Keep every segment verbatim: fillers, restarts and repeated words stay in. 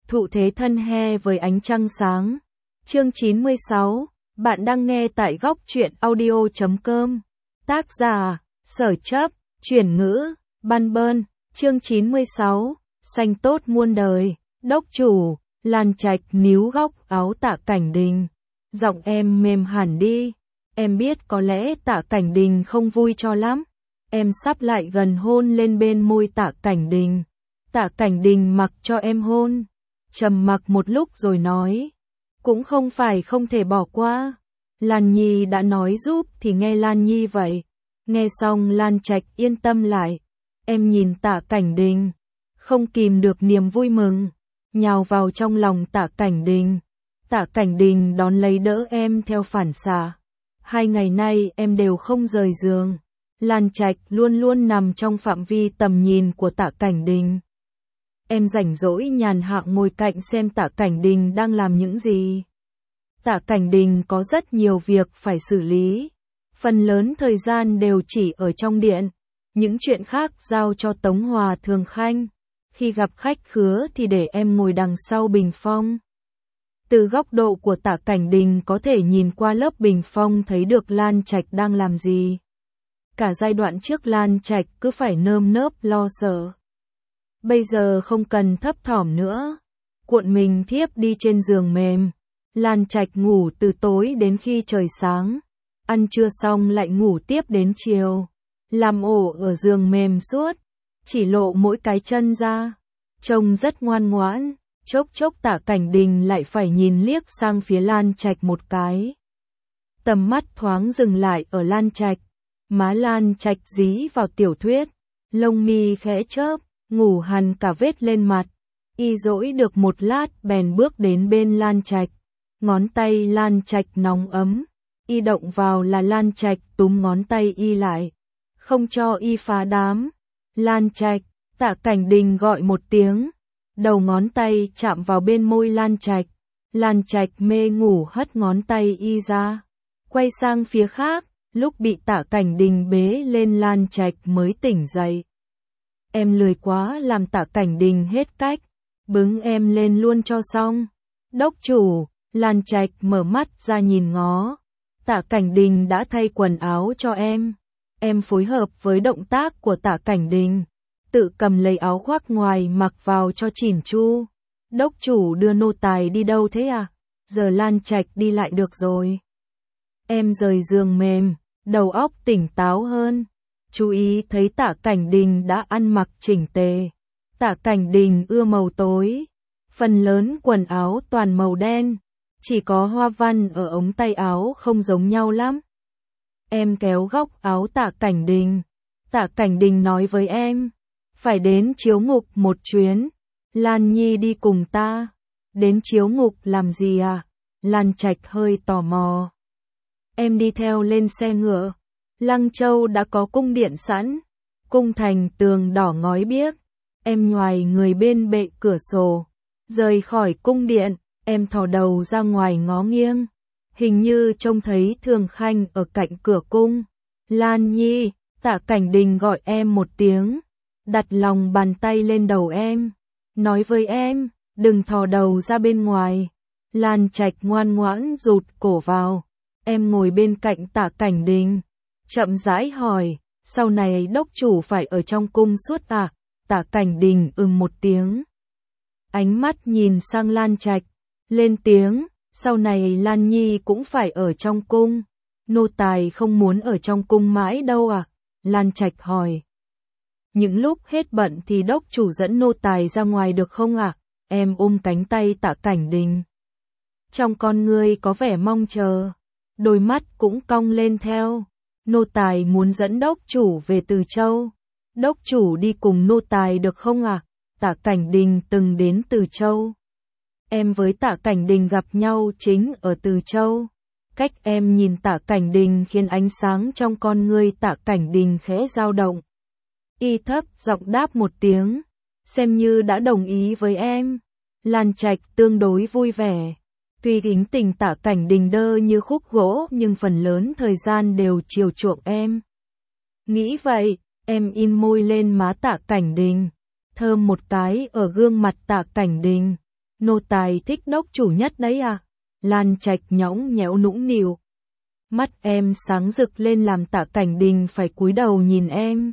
Thụ thế thân he với ánh trăng sáng. Chương chín mươi sáu, bạn đang nghe tại góc truyện audio chấm com. Tác giả, Sở Chấp, chuyển ngữ, Ban Bơn. Chương chín mươi sáu, xanh tốt muôn đời. Đốc chủ, Lan Trạch níu góc áo Tạ Cảnh Đình. Giọng em mềm hẳn đi. Em biết có lẽ Tạ Cảnh Đình không vui cho lắm. Em sắp lại gần hôn lên bên môi Tạ Cảnh Đình. Tạ Cảnh Đình mặc cho em hôn. Trầm mặc một lúc rồi nói. Cũng không phải không thể bỏ qua. Lan Nhi đã nói giúp thì nghe Lan Nhi vậy. Nghe xong Lan Trạch yên tâm lại. Em nhìn Tạ Cảnh Đình. Không kìm được niềm vui mừng. Nhào vào trong lòng Tạ Cảnh Đình. Tạ Cảnh Đình đón lấy đỡ em theo phản xạ. Hai ngày nay em đều không rời giường. Lan Trạch luôn luôn nằm trong phạm vi tầm nhìn của Tạ Cảnh Đình. Em rảnh rỗi nhàn hạ ngồi cạnh xem Tạ Cảnh Đình đang làm những gì. Tạ Cảnh Đình có rất nhiều việc phải xử lý. Phần lớn thời gian đều chỉ ở trong điện. Những chuyện khác giao cho Tống Hòa Thường Khanh. Khi gặp khách khứa thì để em ngồi đằng sau bình phong. Từ góc độ của Tạ Cảnh Đình có thể nhìn qua lớp bình phong thấy được Lan Trạch đang làm gì. Cả giai đoạn trước Lan Trạch cứ phải nơm nớp lo sợ. Bây giờ không cần thấp thỏm nữa. Cuộn mình thiếp đi trên giường mềm. Lan Trạch ngủ từ tối đến khi trời sáng. Ăn trưa xong lại ngủ tiếp đến chiều. Làm ổ ở giường mềm suốt. Chỉ lộ mỗi cái chân ra. Trông rất ngoan ngoãn. Chốc chốc Tạ Cảnh Đình lại phải nhìn liếc sang phía Lan Trạch một cái. Tầm mắt thoáng dừng lại ở Lan Trạch. Má Lan Trạch dí vào tiểu thuyết. Lông mi khẽ chớp. Ngủ hằn cả vết lên mặt. Y dỗi được một lát bèn bước đến bên Lan Trạch. Ngón tay Lan Trạch nóng ấm. Y động vào là Lan Trạch túm ngón tay Y lại. Không cho Y phá đám. Lan Trạch, Tạ Cảnh Đình gọi một tiếng. Đầu ngón tay chạm vào bên môi Lan Trạch. Lan Trạch mê ngủ hất ngón tay Y ra. Quay sang phía khác. Lúc bị Tạ Cảnh Đình bế lên Lan Trạch mới tỉnh dậy. Em lười quá làm Tạ Cảnh Đình hết cách. Bứng em lên luôn cho xong. Đốc chủ, Lan Trạch mở mắt ra nhìn ngó. Tạ Cảnh Đình đã thay quần áo cho em. Em phối hợp với động tác của Tạ Cảnh Đình. Tự cầm lấy áo khoác ngoài mặc vào cho chỉn chu. Đốc chủ đưa nô tài đi đâu thế à? Giờ Lan Trạch đi lại được rồi. Em rời giường mềm, đầu óc tỉnh táo hơn. Chú ý thấy Tạ Cảnh Đình đã ăn mặc chỉnh tề. Tạ Cảnh Đình ưa màu tối. Phần lớn quần áo toàn màu đen. Chỉ có hoa văn ở ống tay áo không giống nhau lắm. Em kéo góc áo Tạ Cảnh Đình. Tạ Cảnh Đình nói với em. Phải đến chiếu ngục một chuyến. Lan Nhi đi cùng ta. Đến chiếu ngục làm gì à? Lan Trạch hơi tò mò. Em đi theo lên xe ngựa. Lăng Châu đã có cung điện sẵn. Cung thành tường đỏ ngói biếc. Em nhoài người bên bệ cửa sổ. Rời khỏi cung điện, em thò đầu ra ngoài ngó nghiêng. Hình như trông thấy Thường Khanh ở cạnh cửa cung. Lan Nhi, Tạ Cảnh Đình gọi em một tiếng. Đặt lòng bàn tay lên đầu em. Nói với em, đừng thò đầu ra bên ngoài. Lan Trạch ngoan ngoãn rụt cổ vào. Em ngồi bên cạnh Tạ Cảnh Đình. Chậm rãi hỏi, sau này đốc chủ phải ở trong cung suốt à? Tạ Cảnh Đình ừm một tiếng. Ánh mắt nhìn sang Lan Trạch, lên tiếng, sau này Lan Nhi cũng phải ở trong cung. Nô tài không muốn ở trong cung mãi đâu à? Lan Trạch hỏi. Những lúc hết bận thì đốc chủ dẫn nô tài ra ngoài được không à? Em ôm cánh tay Tạ Cảnh Đình. Trong con ngươi có vẻ mong chờ, đôi mắt cũng cong lên theo. Nô tài muốn dẫn đốc chủ về Từ Châu. Đốc chủ đi cùng nô tài được không à? Tạ Cảnh Đình từng đến Từ Châu. Em với Tạ Cảnh Đình gặp nhau chính ở Từ Châu. Cách em nhìn Tạ Cảnh Đình khiến ánh sáng trong con ngươi Tạ Cảnh Đình khẽ dao động. Y thấp giọng đáp một tiếng. Xem như đã đồng ý với em. Lan Trạch tương đối vui vẻ. Tuy tính tình Tạ Cảnh Đình đơ như khúc gỗ nhưng phần lớn thời gian đều chiều chuộng em. Nghĩ vậy, em in môi lên má Tạ Cảnh Đình. Thơm một cái ở gương mặt Tạ Cảnh Đình. Nô tài thích đốc chủ nhất đấy à? Lan Trạch nhõng nhẽo nũng nịu. Mắt em sáng rực lên làm Tạ Cảnh Đình phải cúi đầu nhìn em.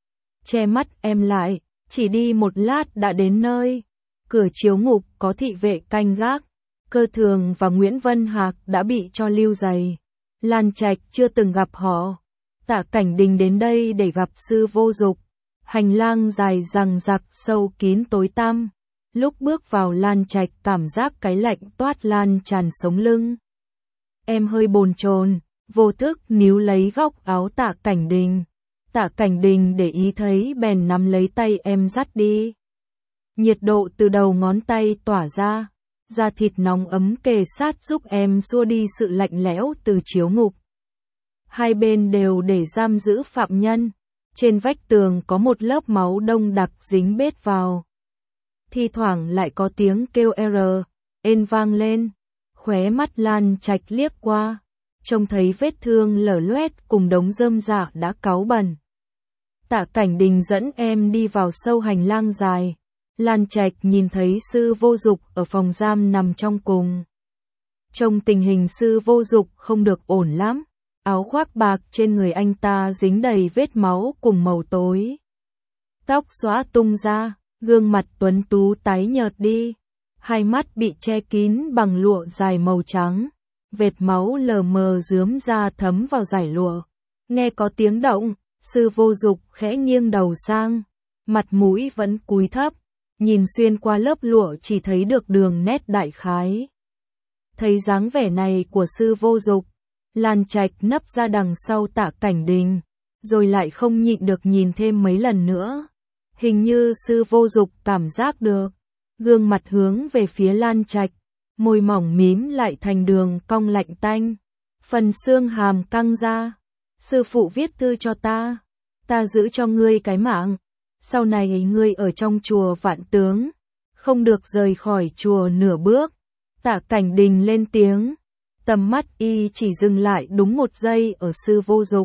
Che mắt em lại, chỉ đi một lát đã đến nơi. Cửa chiếu ngục có thị vệ canh gác. Cơ Thường và Nguyễn Vân Hạc đã bị cho lưu giày. Lan Trạch chưa từng gặp họ. Tạ Cảnh Đình đến đây để gặp Sư Vô Dục. Hành lang dài dằng dặc sâu kín tối tăm. Lúc bước vào Lan Trạch cảm giác cái lạnh toát lan tràn sống lưng. Em hơi bồn chồn, vô thức níu lấy góc áo Tạ Cảnh Đình. Tạ Cảnh Đình để ý thấy bèn nắm lấy tay em dắt đi. Nhiệt độ từ đầu ngón tay tỏa ra, da thịt nóng ấm kề sát giúp em xua đi sự lạnh lẽo từ chiếu ngục. Hai bên đều để giam giữ phạm nhân, trên vách tường có một lớp máu đông đặc dính bết vào. Thi thoảng lại có tiếng kêu R, ên vang lên, khóe mắt Lan Trạch liếc qua, trông thấy vết thương lở loét cùng đống rơm rạ đã cáu bẩn. Tạ Cảnh Đình dẫn em đi vào sâu hành lang dài. Lan Trạch nhìn thấy Sư Vô Dục ở phòng giam nằm trong cùng. Trông tình hình Sư Vô Dục không được ổn lắm. Áo khoác bạc trên người anh ta dính đầy vết máu cùng màu tối. Tóc xõa tung ra, gương mặt tuấn tú tái nhợt đi. Hai mắt bị che kín bằng lụa dài màu trắng. Vệt máu lờ mờ rướm ra thấm vào dải lụa. Nghe có tiếng động, Sư Vô Dục khẽ nghiêng đầu sang. Mặt mũi vẫn cúi thấp. Nhìn xuyên qua lớp lụa chỉ thấy được đường nét đại khái. Thấy dáng vẻ này của Sư Vô Dục, Lan Trạch nấp ra đằng sau Tạ Cảnh Đình, rồi lại không nhịn được nhìn thêm mấy lần nữa. Hình như Sư Vô Dục cảm giác được, gương mặt hướng về phía Lan Trạch, môi mỏng mím lại thành đường cong lạnh tanh, phần xương hàm căng ra. Sư phụ viết thư cho ta, ta giữ cho ngươi cái mạng. Sau này ngươi ở trong chùa Vạn Tướng, không được rời khỏi chùa nửa bước. Tạ Cảnh Đình lên tiếng, tầm mắt y chỉ dừng lại đúng một giây ở Sư Vô Dục.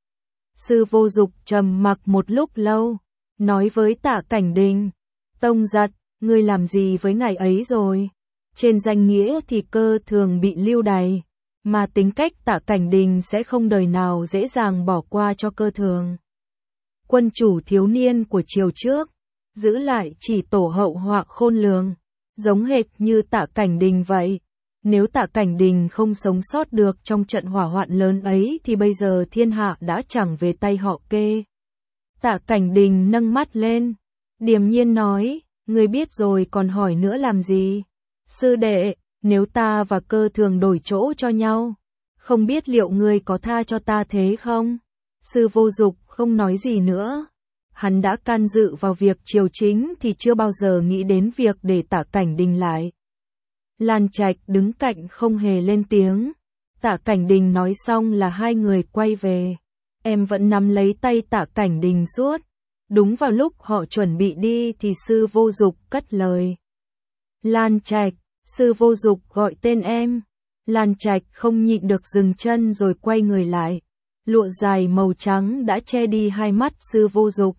Sư Vô Dục trầm mặc một lúc lâu, nói với Tạ Cảnh Đình, Tông Giật, ngươi làm gì với ngài ấy rồi? Trên danh nghĩa thì Cơ Thường bị lưu đày, mà tính cách Tạ Cảnh Đình sẽ không đời nào dễ dàng bỏ qua cho Cơ Thường. Quân chủ thiếu niên của triều trước, giữ lại chỉ tổ hậu họa khôn lường, giống hệt như Tạ Cảnh Đình vậy. Nếu Tạ Cảnh Đình không sống sót được trong trận hỏa hoạn lớn ấy thì bây giờ thiên hạ đã chẳng về tay họ Kê. Tạ Cảnh Đình nâng mắt lên, điềm nhiên nói, ngươi biết rồi còn hỏi nữa làm gì? Sư đệ, nếu ta và Cơ Thường đổi chỗ cho nhau, không biết liệu ngươi có tha cho ta thế không? Sư Vô Dục không nói gì nữa. Hắn đã can dự vào việc triều chính thì chưa bao giờ nghĩ đến việc để Tạ Cảnh Đình lại. Lan Trạch đứng cạnh không hề lên tiếng. Tạ Cảnh Đình nói xong là hai người quay về. Em vẫn nắm lấy tay Tạ Cảnh Đình suốt. Đúng vào lúc họ chuẩn bị đi thì Sư Vô Dục cất lời. Lan Trạch, Sư Vô Dục gọi tên em. Lan Trạch không nhịn được dừng chân rồi quay người lại. Lụa dài màu trắng đã che đi hai mắt Sư Vô Dục.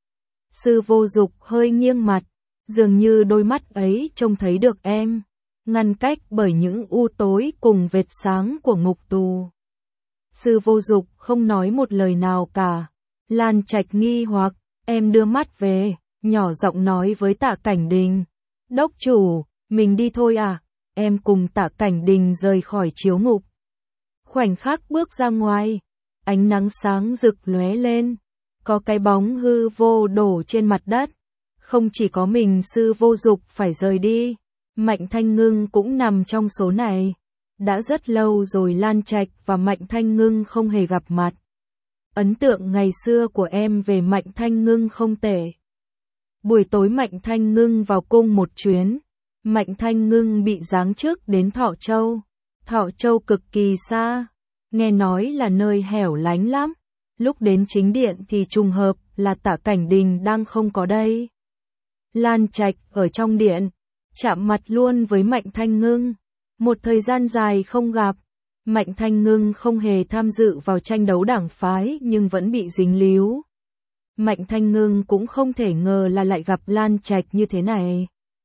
Sư Vô Dục hơi nghiêng mặt, dường như đôi mắt ấy trông thấy được em, ngăn cách bởi những u tối cùng vệt sáng của ngục tù. Sư Vô Dục không nói một lời nào cả. Lan Trạch nghi hoặc, em đưa mắt về, nhỏ giọng nói với Tạ Cảnh Đình. Đốc chủ, mình đi thôi à? Em cùng Tạ Cảnh Đình rời khỏi chiếu ngục. Khoảnh khắc bước ra ngoài, ánh nắng sáng rực lóe lên, có cái bóng hư vô đổ trên mặt đất. Không chỉ có mình Sư Vô Dục phải rời đi, Mạnh Thanh Ngưng cũng nằm trong số này. Đã rất lâu rồi Lan Trạch và Mạnh Thanh Ngưng không hề gặp mặt. Ấn tượng ngày xưa của em về Mạnh Thanh Ngưng không tệ. Buổi tối Mạnh Thanh Ngưng vào cung một chuyến. Mạnh Thanh Ngưng bị giáng chức đến Thọ Châu. Thọ Châu cực kỳ xa, nghe nói là nơi hẻo lánh lắm. Lúc đến chính điện thì trùng hợp là Tạ Cảnh Đình đang không có đây. Lan Trạch ở trong điện, chạm mặt luôn với Mạnh Thanh Ngưng. Một thời gian dài không gặp, Mạnh Thanh Ngưng không hề tham dự vào tranh đấu đảng phái nhưng vẫn bị dính líu. Mạnh Thanh Ngưng cũng không thể ngờ là lại gặp Lan Trạch như thế này.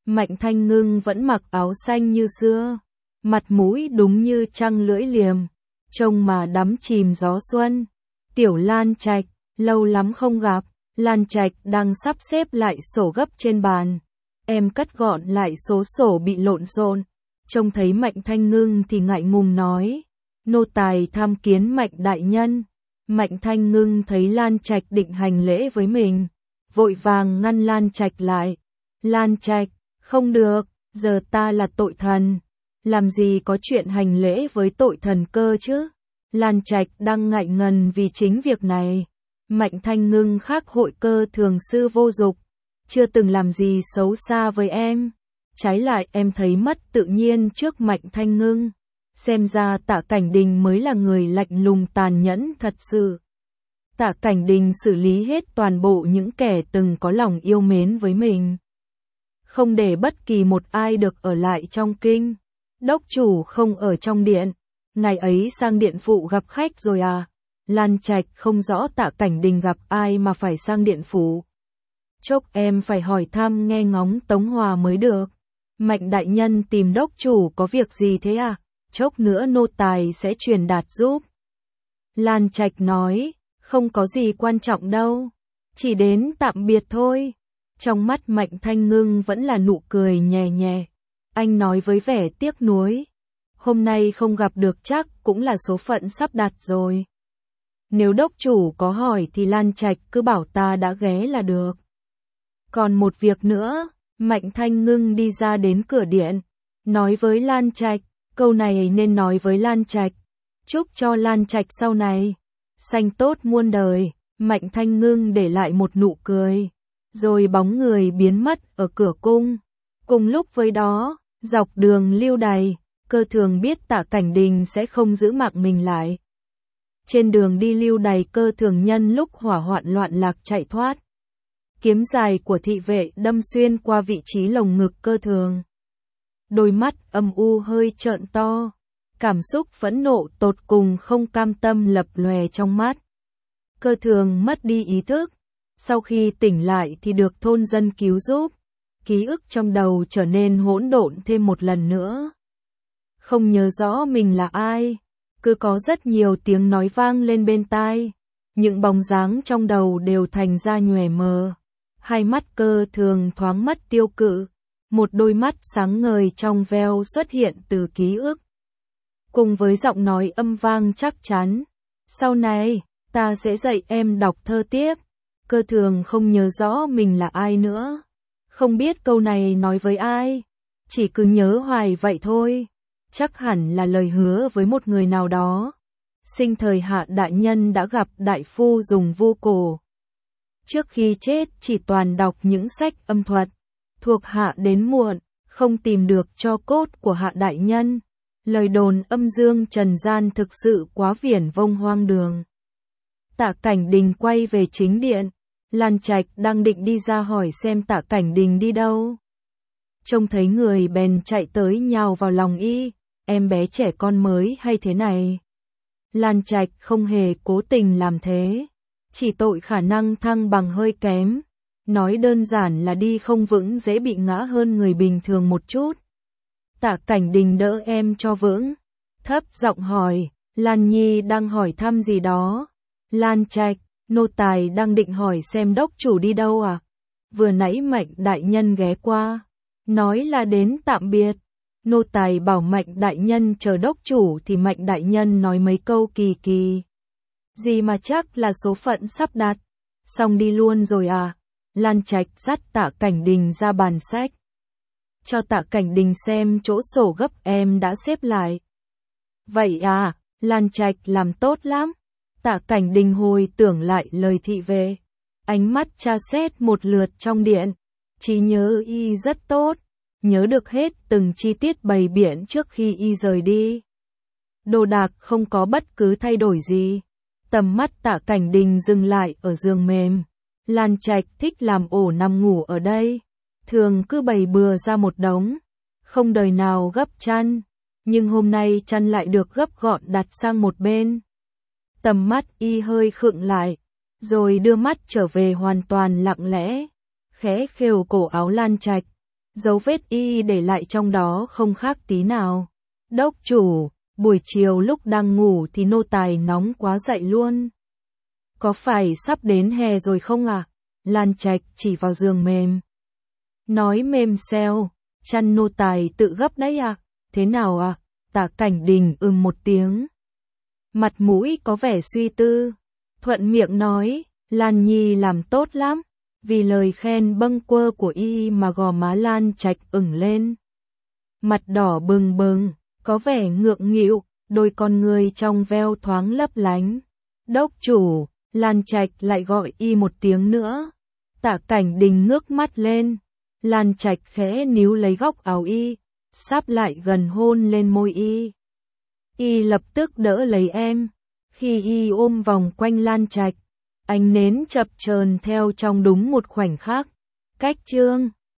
Mạnh Thanh Ngưng vẫn mặc áo xanh như xưa, mặt mũi đúng như trăng lưỡi liềm, trông mà đắm chìm gió xuân. Tiểu Lan Trạch, lâu lắm không gặp. Lan Trạch đang sắp xếp lại sổ gấp trên bàn. Em cất gọn lại số sổ bị lộn xộn. Trông thấy Mạnh Thanh Ngưng thì ngại ngùng nói, nô tài tham kiến Mạnh đại nhân. Mạnh Thanh Ngưng thấy Lan Trạch định hành lễ với mình, vội vàng ngăn Lan Trạch lại. Lan Trạch, không được, giờ ta là tội thần, làm gì có chuyện hành lễ với tội thần cơ chứ. Lan Trạch đang ngại ngần vì chính việc này. Mạnh Thanh Ngưng khác hội cơ thường sư vô dục, chưa từng làm gì xấu xa với em. Trái lại em thấy mất tự nhiên trước Mạnh Thanh Ngưng. Xem ra Tạ Cảnh Đình mới là người lạnh lùng tàn nhẫn thật sự. Tạ Cảnh Đình xử lý hết toàn bộ những kẻ từng có lòng yêu mến với mình, không để bất kỳ một ai được ở lại trong kinh. Đốc chủ không ở trong điện, ngày ấy sang điện phụ gặp khách rồi à? Lan Trạch không rõ Tạ Cảnh Đình gặp ai mà phải sang điện phủ. Chốc em phải hỏi thăm nghe ngóng Tống Hòa mới được. Mạnh đại nhân tìm đốc chủ có việc gì thế à? Chốc nữa nô tài sẽ truyền đạt giúp. Lan Trạch nói, không có gì quan trọng đâu, chỉ đến tạm biệt thôi. Trong mắt Mạnh Thanh Ngưng vẫn là nụ cười nhẹ nhẹ. Anh nói với vẻ tiếc nuối, hôm nay không gặp được chắc cũng là số phận sắp đặt rồi. Nếu đốc chủ có hỏi thì Lan Trạch cứ bảo ta đã ghé là được. Còn một việc nữa, Mạnh Thanh Ngưng đi ra đến cửa điện, nói với Lan Trạch, câu này nên nói với Lan Trạch, chúc cho Lan Trạch sau này xanh tốt muôn đời. Mạnh Thanh Ngưng để lại một nụ cười, rồi bóng người biến mất ở cửa cung. Cùng lúc với đó, dọc đường lưu đày, Cơ Thường biết Tạ Cảnh Đình sẽ không giữ mạng mình lại. Trên đường đi lưu đày Cơ Thường nhân lúc hỏa hoạn loạn lạc chạy thoát. Kiếm dài của thị vệ đâm xuyên qua vị trí lồng ngực Cơ Thường. Đôi mắt âm u hơi trợn to, cảm xúc phẫn nộ tột cùng không cam tâm lập lòe trong mắt. Cơ Thường mất đi ý thức, sau khi tỉnh lại thì được thôn dân cứu giúp. Ký ức trong đầu trở nên hỗn độn thêm một lần nữa. Không nhớ rõ mình là ai, cứ có rất nhiều tiếng nói vang lên bên tai. Những bóng dáng trong đầu đều thành ra nhòe mờ. Hai mắt Cơ Thường thoáng mất tiêu cự, một đôi mắt sáng ngời trong veo xuất hiện từ ký ức. Cùng với giọng nói âm vang chắc chắn, sau này, ta sẽ dạy em đọc thơ tiếp. Cơ Thường không nhớ rõ mình là ai nữa, không biết câu này nói với ai, chỉ cứ nhớ hoài vậy thôi. Chắc hẳn là lời hứa với một người nào đó. Sinh thời Hạ đại nhân đã gặp đại phu dùng vu cổ. Trước khi chết chỉ toàn đọc những sách âm thuật. Thuộc hạ đến muộn, không tìm được tro cốt của Hạ đại nhân. Lời đồn âm dương trần gian thực sự quá viển vông hoang đường. Tạ Cảnh Đình quay về chính điện. Lan Trạch đang định đi ra hỏi xem Tạ Cảnh Đình đi đâu. Trông thấy người bèn chạy tới nhào vào lòng y. Em bé trẻ con mới hay thế này? Lan Trạch không hề cố tình làm thế, chỉ tội khả năng thăng bằng hơi kém. Nói đơn giản là đi không vững dễ bị ngã hơn người bình thường một chút. Tạ Cảnh Đình đỡ em cho vững, thấp giọng hỏi, Lan Nhi đang hỏi thăm gì đó? Lan Trạch, nô tài đang định hỏi xem đốc chủ đi đâu à? Vừa nãy Mạnh đại nhân ghé qua, nói là đến tạm biệt. Nô tài bảo Mạnh đại nhân chờ đốc chủ thì Mạnh đại nhân nói mấy câu kỳ kỳ. Gì mà chắc là số phận sắp đặt. Xong đi luôn rồi à? Lan Trạch dắt Tạ Cảnh Đình ra bàn sách. Cho Tạ Cảnh Đình xem chỗ sổ gấp em đã xếp lại. Vậy à, Lan Trạch làm tốt lắm. Tạ Cảnh Đình hồi tưởng lại lời thị vệ. Ánh mắt tra xét một lượt trong điện. Trí nhớ y rất tốt. Nhớ được hết từng chi tiết bày biện trước khi y rời đi. Đồ đạc không có bất cứ thay đổi gì. Tầm mắt Tạ Cảnh Đình dừng lại ở giường mềm. Lan Trạch thích làm ổ nằm ngủ ở đây. Thường cứ bày bừa ra một đống. Không đời nào gấp chăn. Nhưng hôm nay chăn lại được gấp gọn đặt sang một bên. Tầm mắt y hơi khựng lại. Rồi đưa mắt trở về hoàn toàn lặng lẽ. Khẽ khều cổ áo Lan Trạch. Dấu vết y để lại trong đó không khác tí nào. Đốc chủ, buổi chiều lúc đang ngủ thì nô tài nóng quá dậy luôn. Có phải sắp đến hè rồi không à? Lan Trạch chỉ vào giường mềm. Nói mềm xeo, chăn nô tài tự gấp đấy à? Thế nào à? Tả Cảnh Đình ừm một tiếng. Mặt mũi có vẻ suy tư. Thuận miệng nói, Lan Nhi làm tốt lắm. Vì lời khen bâng quơ của y mà gò má Lan Trạch ửng lên. Mặt đỏ bừng bừng, có vẻ ngượng nghịu, đôi con người trong veo thoáng lấp lánh. Đốc chủ, Lan Trạch lại gọi y một tiếng nữa. Tả Cảnh Đình ngước mắt lên. Lan Trạch khẽ níu lấy góc áo y, sắp lại gần hôn lên môi y. Y lập tức đỡ lấy em. Khi y ôm vòng quanh Lan Trạch, ánh nến chập chờn theo trong đúng một khoảnh khắc. Cách chương